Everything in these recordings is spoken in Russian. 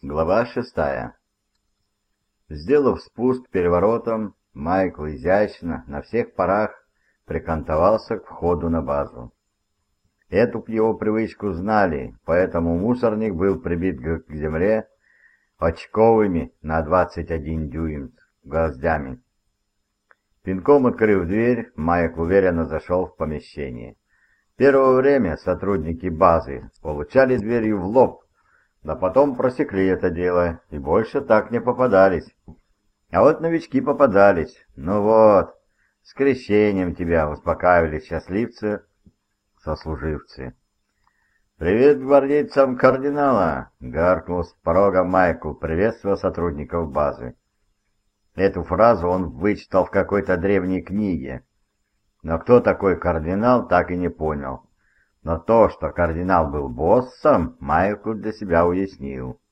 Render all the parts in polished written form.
Глава 6. Сделав спуск переворотом, Майкл изящно, на всех парах, прикантовался к входу на базу. Эту его привычку знали, поэтому мусорник был прибит к земле очковыми на 21 дюйм гвоздями. Пинком открыв дверь, Майкл уверенно зашел в помещение. Первое время сотрудники базы получали дверью в лоб, но потом просекли это дело и больше так не попадались. А вот новички попадались. Ну вот, с крещением тебя успокаивали счастливцы, сослуживцы. «Привет гвардейцам кардинала!» — гаркнул с порога Майкл, приветствуя сотрудников базы. Эту фразу он вычитал в какой-то древней книге. Но кто такой кардинал, так и не понял. Но то, что кардинал был боссом, Майкл для себя уяснил.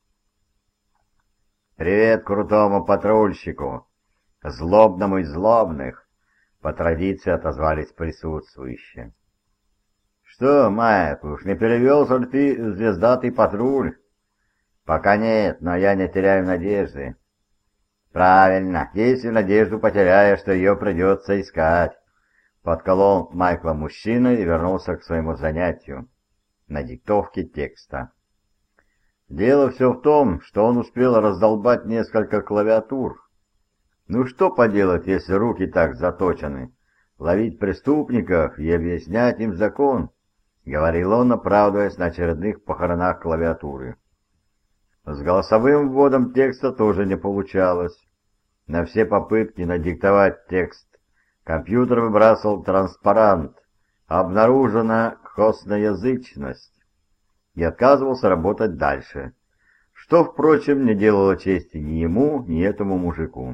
«Привет крутому патрульщику! Злобному из злобных!» По традиции отозвались присутствующие. «Что, Майкл, уж не перевелся ли ты в звездатый патруль?» «Пока нет, но я не теряю надежды». «Правильно, если надежду потеряешь, то ее придется искать». Подколол Майкла мужчина и вернулся к своему занятию на диктовке текста. Дело все в том, что он успел раздолбать несколько клавиатур. Ну что поделать, если руки так заточены? Ловить преступников и объяснять им закон, говорил он, оправдываясь на очередных похоронах клавиатуры. С голосовым вводом текста тоже не получалось. На все попытки надиктовать текст компьютер выбрасывал транспарант «Обнаружена косноязычность» и отказывался работать дальше, что, впрочем, не делало чести ни ему, ни этому мужику.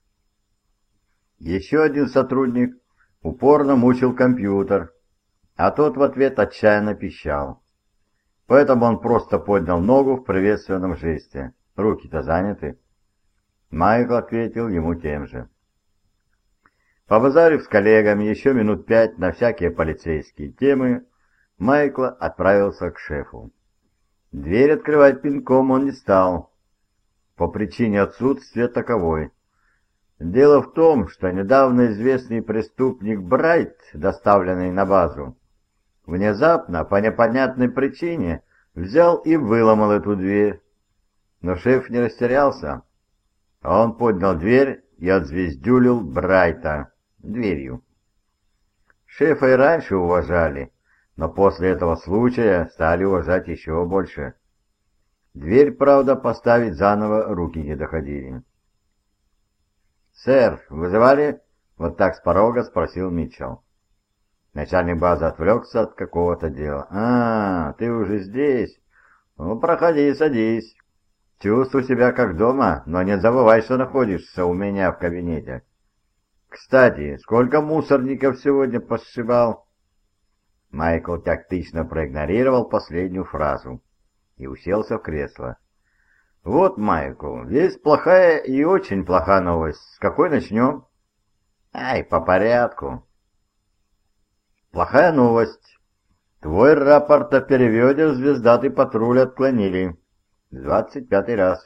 Еще один сотрудник упорно мучил компьютер, а тот в ответ отчаянно пищал. Поэтому он просто поднял ногу в приветственном жесте. «Руки-то заняты». Майкл ответил ему тем же. Побазарив с коллегами еще минут 5 на всякие полицейские темы, Майкл отправился к шефу. Дверь открывать пинком он не стал, по причине отсутствия таковой. Дело в том, что недавно известный преступник Брайт, доставленный на базу, внезапно, по непонятной причине, взял и выломал эту дверь. Но шеф не растерялся. Он поднял дверь и отзвездюлил Брайта дверью. Шефа и раньше уважали, но после этого случая стали уважать еще больше. Дверь, правда, поставить заново руки не доходили. «Сэр, вызывали?» — вот так с порога спросил Митчелл. Начальник базы отвлекся от какого-то дела. «А, ты уже здесь? Ну, проходи, садись. Чувствуй себя как дома, но не забывай, что находишься у меня в кабинете. Кстати, сколько мусорников сегодня посшибал?» Майкл тактично проигнорировал последнюю фразу и уселся в кресло. «Вот, Майкл, есть плохая и очень плохая новость. С какой начнем?» «Ай, по порядку». «Плохая новость. Твой рапорт о переводе в звездатый патруль отклонили. 25-й раз».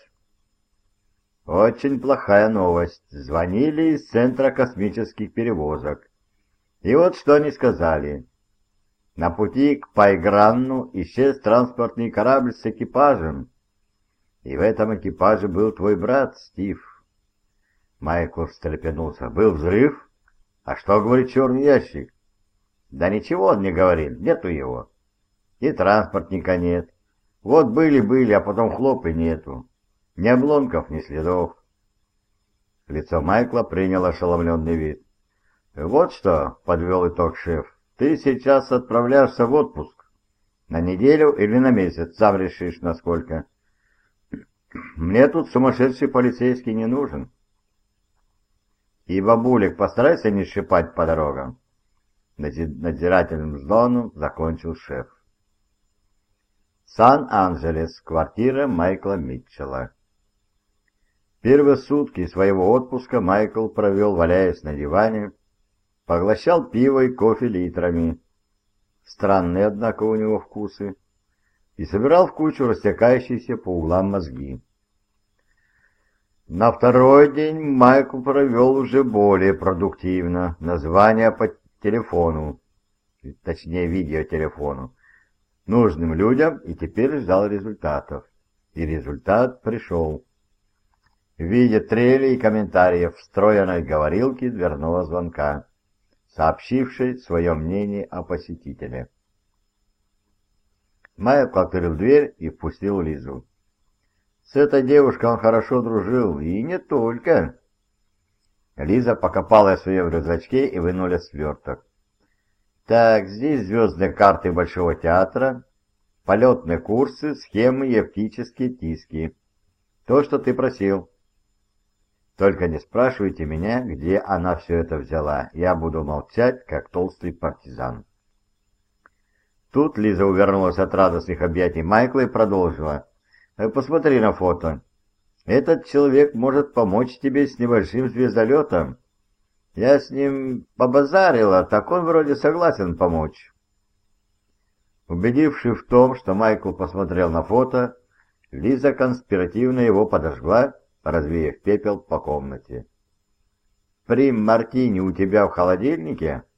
«Очень плохая новость. Звонили из Центра космических перевозок. И вот что они сказали. На пути к Пайгранну исчез транспортный корабль с экипажем. И в этом экипаже был твой брат, Стив». Майкл встрепенулся. «Был взрыв? А что говорит черный ящик?» «Да ничего он не говорит, нету его. И транспортника нет. Вот были, а потом хлоп и нету. Ни обломков, ни следов». Лицо Майкла приняло ошеломленный вид. «Вот что», — подвел итог шеф, — «ты сейчас отправляешься в отпуск. На неделю или на месяц, сам решишь, насколько. Мне тут сумасшедший полицейский не нужен. И бабулек постарайся не шипать по дорогам». Надзирательным зоном закончил шеф. Сан-Анджелес, квартира Майкла Митчелла. Первые сутки своего отпуска Майкл провел, валяясь на диване, поглощал пиво и кофе литрами. Странные, однако, у него вкусы. И собирал в кучу растекающиеся по углам мозги. На второй день Майкл провел уже более продуктивно. Название по телефону, точнее видеотелефону, нужным людям, и теперь ждал результатов. И результат пришел в виде трелей и комментариев встроенной говорилки дверного звонка, сообщившей свое мнение о посетителе. Майкл открыл дверь и впустил Лизу. С этой девушкой он хорошо дружил, и не только. Лиза покопала ее в рюкзачке и вынула сверток. Так, здесь звездные карты Большого театра, полетные курсы, схемы и оптические диски. То, что ты просил. Только не спрашивайте меня, где она все это взяла. Я буду молчать, как толстый партизан. Тут Лиза увернулась от радостных объятий Майкла и продолжила. Посмотри на фото. Этот человек может помочь тебе с небольшим звездолетом. Я с ним побазарила, так он вроде согласен помочь. Убедившись в том, что Майкл посмотрел на фото, Лиза конспиративно его подожгла, развеяв пепел по комнате. «Прим мартини у тебя в холодильнике?»